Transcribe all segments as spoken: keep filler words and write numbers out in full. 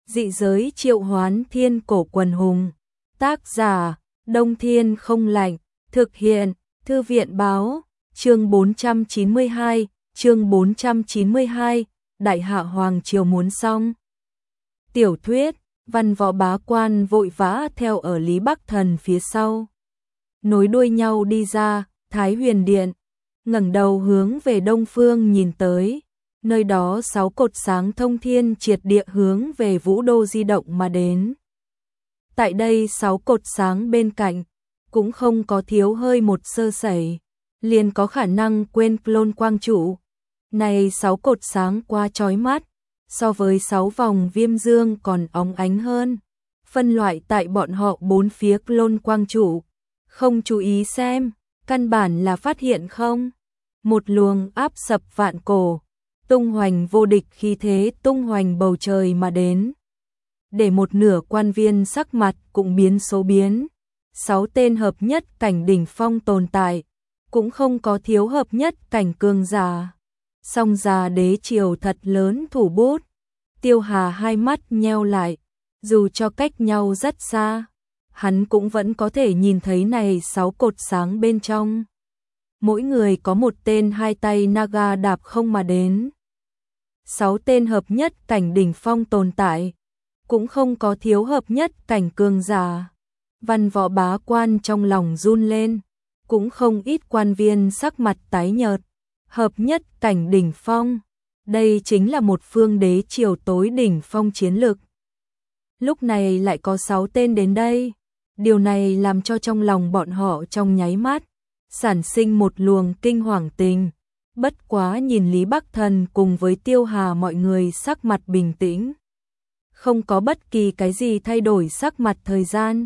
Dị giới triệu hoán thiên cổ quần hùng. Tác giả, Đông Thiên không lạnh. Thực hiện, Thư viện báo. Chương bốn trăm chín mươi hai, chương bốn trăm chín mươi hai, Đại hạ hoàng triều muốn xong. Tiểu thuyết, văn võ bá quan vội vã theo ở Lý Bắc Thần phía sau. Nối đuôi nhau đi ra, Thái Huyền Điện, ngẩng đầu hướng về đông phương nhìn tới. Nơi đó sáu cột sáng thông thiên triệt địa hướng về Vũ Đô di động mà đến. Tại đây sáu cột sáng bên cạnh, cũng không có thiếu hơi một sơ sẩy, liền có khả năng quên clone quang trụ. Này sáu cột sáng quá chói mắt, so với sáu vòng viêm dương còn óng ánh hơn. Phân loại tại bọn họ bốn phía clone quang trụ, không chú ý xem, căn bản là phát hiện không. Một luồng áp sập vạn cổ, tung hoành vô địch khí thế tung hoành bầu trời mà đến. Để một nửa quan viên sắc mặt cũng biến số biến. Sáu tên hợp nhất cảnh đỉnh phong tồn tại, cũng không có thiếu hợp nhất cảnh cường giả. Song già đế triều thật lớn thủ bút. Tiêu Hà hai mắt nheo lại, dù cho cách nhau rất xa, hắn cũng vẫn có thể nhìn thấy này sáu cột sáng bên trong. Mỗi người có một tên hai tay naga đạp không mà đến. Sáu tên hợp nhất cảnh đỉnh phong tồn tại, cũng không có thiếu hợp nhất cảnh cường giả. Văn võ bá quan trong lòng run lên, cũng không ít quan viên sắc mặt tái nhợt. Hợp nhất cảnh đỉnh phong, đây chính là một phương đế triều tối đỉnh phong chiến lực. Lúc này lại có sáu tên đến đây, điều này làm cho trong lòng bọn họ trong nháy mắt sản sinh một luồng kinh hoàng tình. Bất quá nhìn Lý Bắc Thần cùng với Tiêu Hà mọi người sắc mặt bình tĩnh, không có bất kỳ cái gì thay đổi sắc mặt thời gian.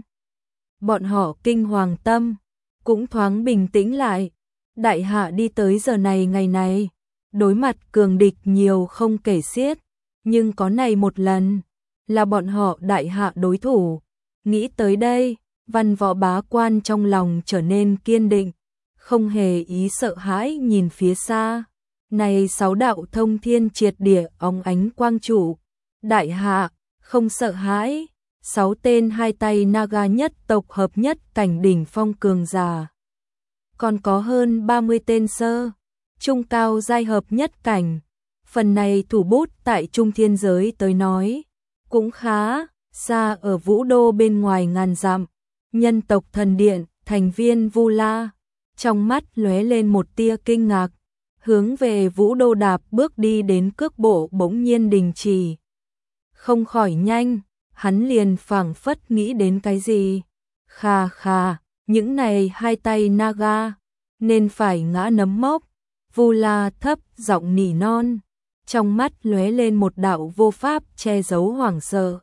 Bọn họ kinh hoàng tâm cũng thoáng bình tĩnh lại. Đại hạ đi tới giờ này ngày này, đối mặt cường địch nhiều không kể xiết, nhưng có này một lần là bọn họ đại hạ đối thủ. Nghĩ tới đây, văn võ bá quan trong lòng trở nên kiên định, không hề ý sợ hãi nhìn phía xa. Này sáu đạo thông thiên triệt địa óng ánh quang trụ, đại hạ không sợ hãi. Sáu tên hai tay naga nhất tộc hợp nhất cảnh đỉnh phong cường giả, còn có hơn ba mươi tên sơ trung cao giai hợp nhất cảnh. Phần này thủ bút tại trung thiên giới tới nói cũng khá xa. Ở Vũ Đô bên ngoài ngàn dặm, nhân tộc thần điện thành viên Vu La trong mắt lóe lên một tia kinh ngạc, hướng về Vũ Đô đạp bước đi đến cước bộ bỗng nhiên đình chỉ. Không khỏi nhanh, hắn liền phảng phất nghĩ đến cái gì. Khà khà, những này hai tay naga nên phải ngã nấm mốc. Vu La thấp giọng nỉ non, trong mắt lóe lên một đạo vô pháp che giấu hoảng sợ.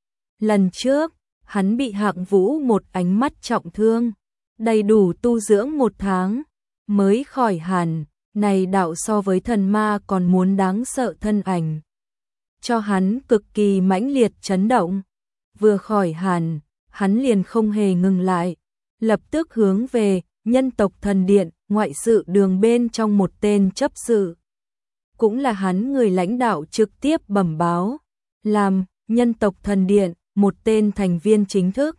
Lần trước, hắn bị Hạng Vũ một ánh mắt trọng thương, đầy đủ tu dưỡng một tháng mới khỏi hẳn. Này đạo so với thần ma còn muốn đáng sợ thân ảnh, cho hắn cực kỳ mãnh liệt chấn động. Vừa khỏi hẳn, hắn liền không hề ngừng lại, lập tức hướng về nhân tộc thần điện ngoại sự đường bên trong một tên chấp sự, cũng là hắn người lãnh đạo trực tiếp bẩm báo, làm nhân tộc thần điện một tên thành viên chính thức.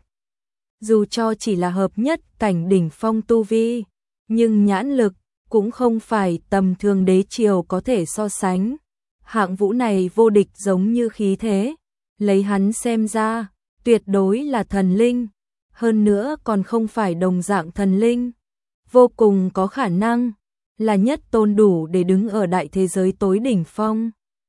Dù cho chỉ là hợp nhất cảnh đỉnh phong tu vi, nhưng nhãn lực cũng không phải tầm thường đế triều có thể so sánh. Hạng Vũ này vô địch giống như khí thế, lấy hắn xem ra, tuyệt đối là thần linh, hơn nữa còn không phải đồng dạng thần linh, vô cùng có khả năng là nhất tôn đủ để đứng ở đại thế giới tối đỉnh phong.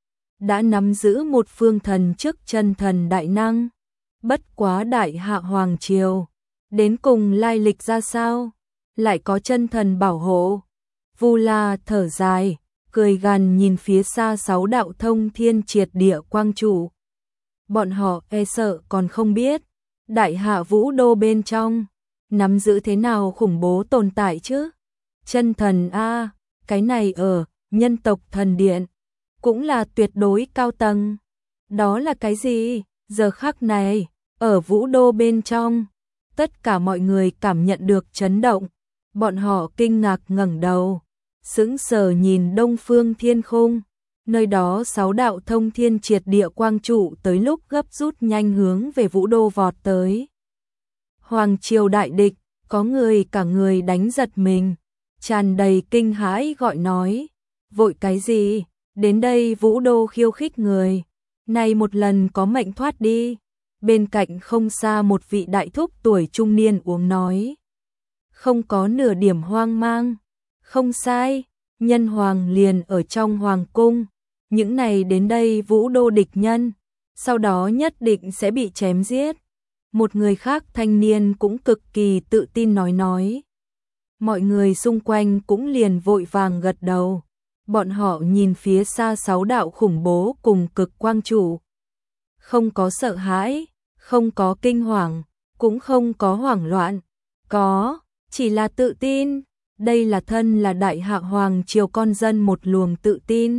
Đã nắm giữ một phương thần chức chân thần đại năng. Bất quá đại hạ hoàng triều, đến cùng lai lịch ra sao, lại có chân thần bảo hộ. Vu La thở dài, cười gằn nhìn phía xa sáu đạo thông thiên triệt địa quang trụ. Bọn họ e sợ còn không biết, đại hạ Vũ Đô bên trong nắm giữ thế nào khủng bố tồn tại chứ. Chân thần a, cái này ở nhân tộc thần điện cũng là tuyệt đối cao tầng. Đó là cái gì? Giờ khắc này, ở Vũ Đô bên trong, tất cả mọi người cảm nhận được chấn động. Bọn họ kinh ngạc ngẩng đầu, sững sờ nhìn đông phương thiên khung. Nơi đó sáu đạo thông thiên triệt địa quang trụ tới lúc gấp rút nhanh hướng về Vũ Đô vọt tới. Hoàng triều đại địch, có người cả người đánh giật mình, tràn đầy kinh hãi gọi nói, vội cái gì, đến đây Vũ Đô khiêu khích người, này một lần có mệnh thoát đi. Bên cạnh không xa một vị đại thúc tuổi trung niên uống nói, không có nửa điểm hoang mang, không sai, nhân hoàng liền ở trong hoàng cung, những này đến đây Vũ Đô địch nhân, sau đó nhất định sẽ bị chém giết. Một người khác thanh niên cũng cực kỳ tự tin nói nói. Mọi người xung quanh cũng liền vội vàng gật đầu. Bọn họ nhìn phía xa sáu đạo khủng bố cùng cực quang trụ. Không có sợ hãi, không có kinh hoàng, cũng không có hoảng loạn. Có, chỉ là tự tin. Đây là thân là đại hạ hoàng triều con dân một luồng tự tin.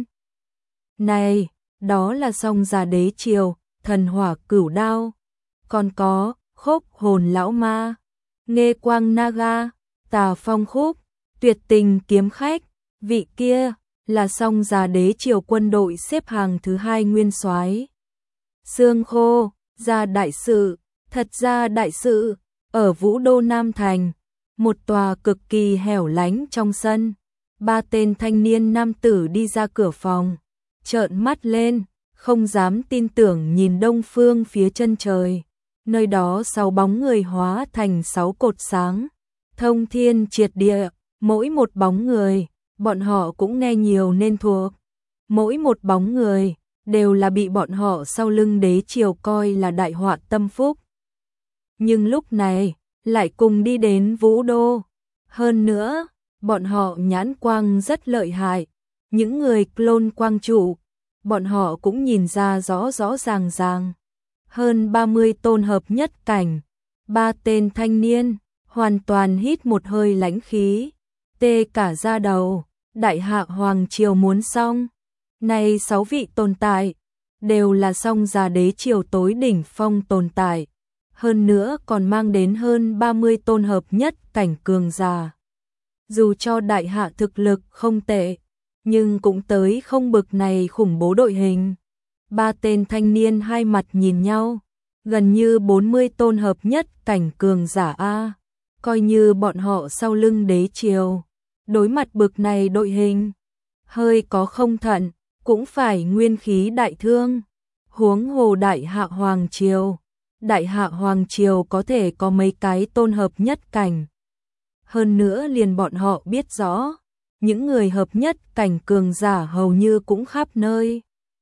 Này, đó là song già đế triều, thần hỏa cửu đao. Còn có, khốc hồn lão ma, nghê quang naga, tà phong khúc, tuyệt tình kiếm khách, vị kia là song già đế triều quân đội xếp hàng thứ hai nguyên soái. Sương khô, ra đại sự, thật ra đại sự, ở Vũ Đô Nam Thành, một tòa cực kỳ hẻo lánh trong sân, ba tên thanh niên nam tử đi ra cửa phòng, trợn mắt lên, không dám tin tưởng nhìn đông phương phía chân trời. Nơi đó sáu bóng người hóa thành sáu cột sáng, thông thiên triệt địa, mỗi một bóng người, bọn họ cũng nghe nhiều nên thuộc. Mỗi một bóng người, đều là bị bọn họ sau lưng đế triều coi là đại họa tâm phúc. Nhưng lúc này, lại cùng đi đến Vũ Đô. Hơn nữa, bọn họ nhãn quang rất lợi hại. Những người clone quang trụ, bọn họ cũng nhìn ra rõ rõ ràng ràng. Hơn ba mươi tôn hợp nhất cảnh, ba tên thanh niên, hoàn toàn hít một hơi lãnh khí, tê cả da đầu, đại hạ hoàng triều muốn xong. Này sáu vị tồn tại, đều là song già đế triều tối đỉnh phong tồn tại, hơn nữa còn mang đến hơn ba mươi tôn hợp nhất cảnh cường giả. Dù cho đại hạ thực lực không tệ, nhưng cũng tới không bực này khủng bố đội hình. Ba tên thanh niên hai mặt nhìn nhau, gần như bốn mươi tôn hợp nhất cảnh cường giả A, coi như bọn họ sau lưng đế triều. Đối mặt bực này đội hình, hơi có không thận, cũng phải nguyên khí đại thương. Huống hồ đại hạ hoàng triều, đại hạ hoàng triều có thể có mấy cái tôn hợp nhất cảnh. Hơn nữa liền bọn họ biết rõ, những người hợp nhất cảnh cường giả hầu như cũng khắp nơi.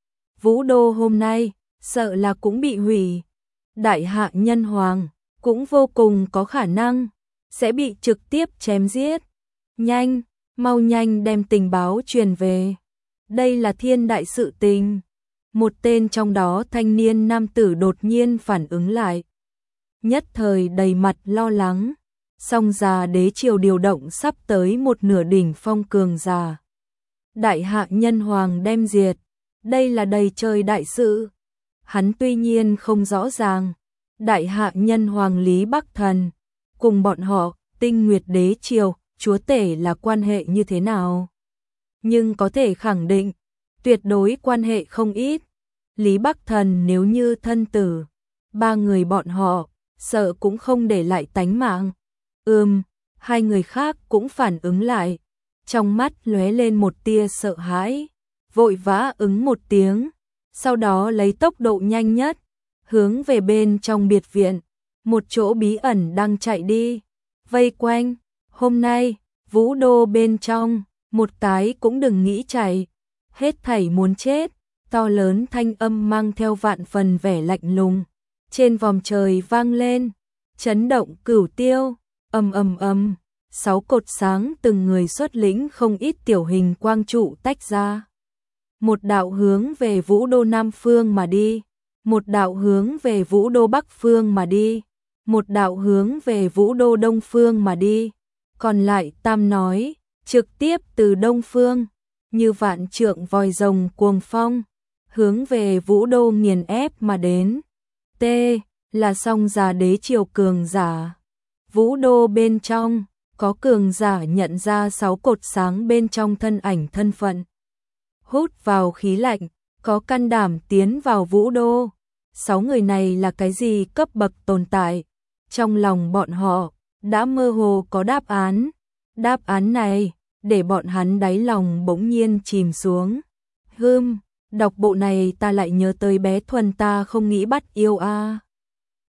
Vũ Đô hôm nay, sợ là cũng bị hủy. Đại hạ nhân hoàng, cũng vô cùng có khả năng, sẽ bị trực tiếp chém giết. Nhanh, mau nhanh đem tình báo truyền về. Đây là thiên đại sự tình. Một tên trong đó thanh niên nam tử đột nhiên phản ứng lại. Nhất thời đầy mặt lo lắng. Song già đế triều điều động sắp tới một nửa đỉnh phong cường giả. Đại hạ nhân hoàng đem diệt. Đây là đầy trời đại sự. Hắn tuy nhiên không rõ ràng. Đại hạ nhân hoàng Lý Bắc Thần, cùng bọn họ, tinh nguyệt đế triều, chúa tể là quan hệ như thế nào. Nhưng có thể khẳng định, tuyệt đối quan hệ không ít. Lý Bắc Thần nếu như thân tử, ba người bọn họ, sợ cũng không để lại tánh mạng. Ừm, hai người khác cũng phản ứng lại, trong mắt lóe lên một tia sợ hãi, vội vã ứng một tiếng, sau đó lấy tốc độ nhanh nhất, hướng về bên trong biệt viện, một chỗ bí ẩn đang chạy đi, vây quanh. Hôm nay, Vũ Đô bên trong, một cái cũng đừng nghĩ chạy, hết thảy muốn chết. To lớn thanh âm mang theo vạn phần vẻ lạnh lùng, trên vòm trời vang lên, chấn động cửu tiêu, ầm ầm ầm, sáu cột sáng từng người xuất lĩnh không ít tiểu hình quang trụ tách ra. Một đạo hướng về Vũ Đô Nam phương mà đi, một đạo hướng về Vũ Đô Bắc phương mà đi, một đạo hướng về Vũ Đô Đông phương mà đi, còn lại tam nói, trực tiếp từ Đông phương, như vạn trượng vòi rồng cuồng phong, hướng về Vũ Đô nghiền ép mà đến. T là song già đế triều cường giả. Vũ Đô bên trong, có cường giả nhận ra sáu cột sáng bên trong thân ảnh thân phận hút vào khí lạnh, có can đảm tiến vào Vũ Đô. Sáu người này là cái gì cấp bậc tồn tại? Trong lòng bọn họ đã mơ hồ có đáp án. Đáp án này để bọn hắn đáy lòng bỗng nhiên chìm xuống. Hừm, đọc bộ này ta lại nhớ tới bé Thuần ta không nghĩ bắt yêu a.